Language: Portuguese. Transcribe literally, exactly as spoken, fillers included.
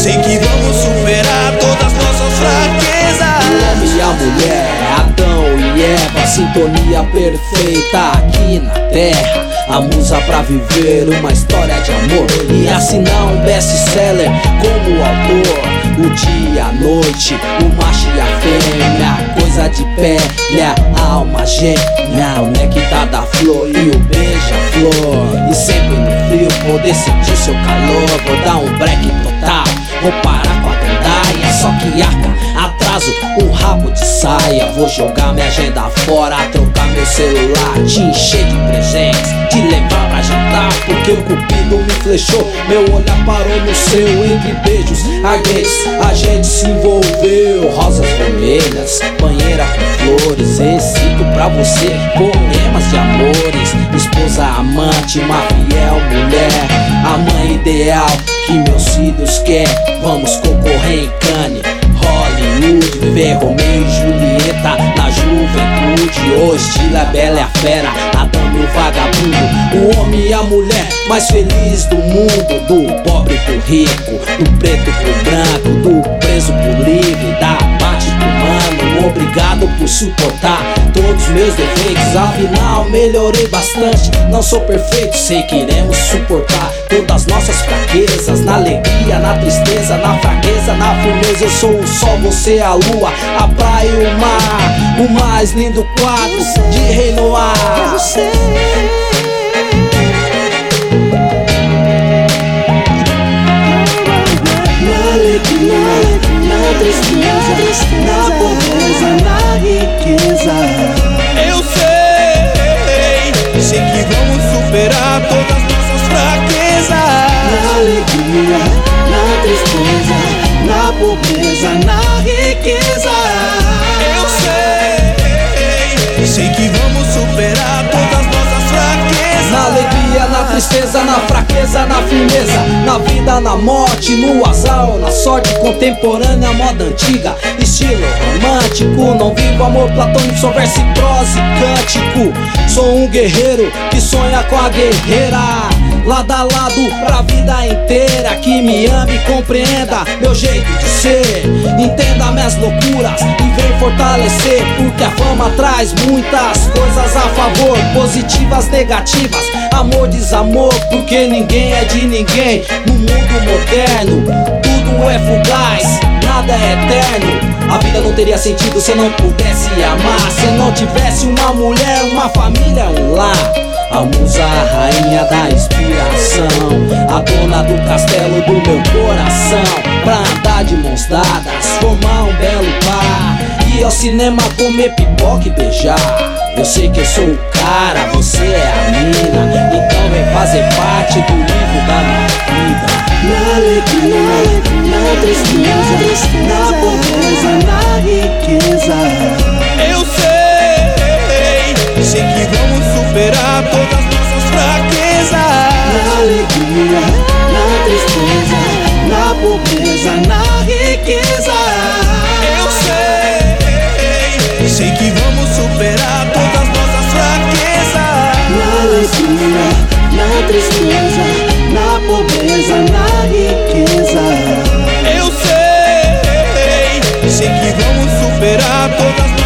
sei que vamos superar todas as nossas fraquezas. O homem e a mulher, Adão e Eva, sintonia perfeita aqui na terra. A musa pra viver uma história de amor e assinar um best-seller como autor. O dia, a noite, o macho e a fêmea, coisa de pele, a alma gêmea, o néctar da flor e o beija-flor. E sempre no frio poder sentir seu calor. Vou dar um break total, vou parar com a gandaia. Só que arca, atraso, um rabo de saia. Vou jogar minha agenda fora, trocar meu celular, te encher de presentes, te levar pra jantar. Porque o cupido me flechou, meu olhar parou no seu. Entre beijos, ardentes, a gente se envolveu. Rosas vermelhas, banheira com flores. Recito pra você poemas de amores. Esposa, amante, uma fiel mulher, a mãe ideal que meus filhos quer. Vamos concorrer em Cannes, Hollywood, viver Romeu e Julieta na juventude. O estilo é Bela e a Fera, a dama e o vagabundo, o homem e a mulher mais feliz do mundo. Do pobre pro rico, do preto pro branco, do preso pro livre, da parte pro mano. Obrigado por suportar todos meus defeitos, afinal melhorei bastante. Não sou perfeito, sei que iremos suportar todas as nossas fraquezas. Na alegria, na tristeza, na fraqueza, na firmeza. Eu sou o sol, você a lua, a praia e o mar, o mais lindo quadro de Rei Noir. Na alegria, na tristeza, na pobreza, na riqueza. Eu sei, sei que vamos superar todas as nossas fraquezas. Na alegria, na tristeza, na pobreza, na riqueza. Eu sei, sei que vamos superar todas as nossas fraquezas. Na alegria, na tristeza, na fraqueza, na firmeza, na vida, na morte, no azar ou na sorte. Contemporânea, moda antiga, estilo romântico. Não vivo amor platônico, sou verso e prosa e cântico. Sou um guerreiro que sonha com a guerreira, lado a lado pra vida inteira. Que me ame e compreenda meu jeito de ser, entenda minhas loucuras e vem fortalecer. Porque a fama traz muitas coisas a favor, positivas, negativas, amor, desamor. Porque ninguém é de ninguém no mundo moderno, tudo é fugaz, nada é eterno. A vida não teria sentido se eu não pudesse amar, se eu não tivesse uma mulher, uma família, um lar. A musa, a rainha da inspiração, a dona do castelo do meu coração. Pra andar de mãos dadas, formar um belo par, ir ao cinema comer pipoca e beijar. Eu sei que eu sou o cara, você é a mina, então vem fazer parte do livro da minha vida. Na alegria, na tristeza, na pobreza, na riqueza. Eu sei, sei que vamos superar todas as nossas fraquezas. Na alegria, na tristeza, na pobreza, na riqueza. Eu sei, sei que vamos superar todas as nossas fraquezas. Na alegria, na tristeza, na pobreza, na riqueza. Eu sei, sei que vamos superar todas as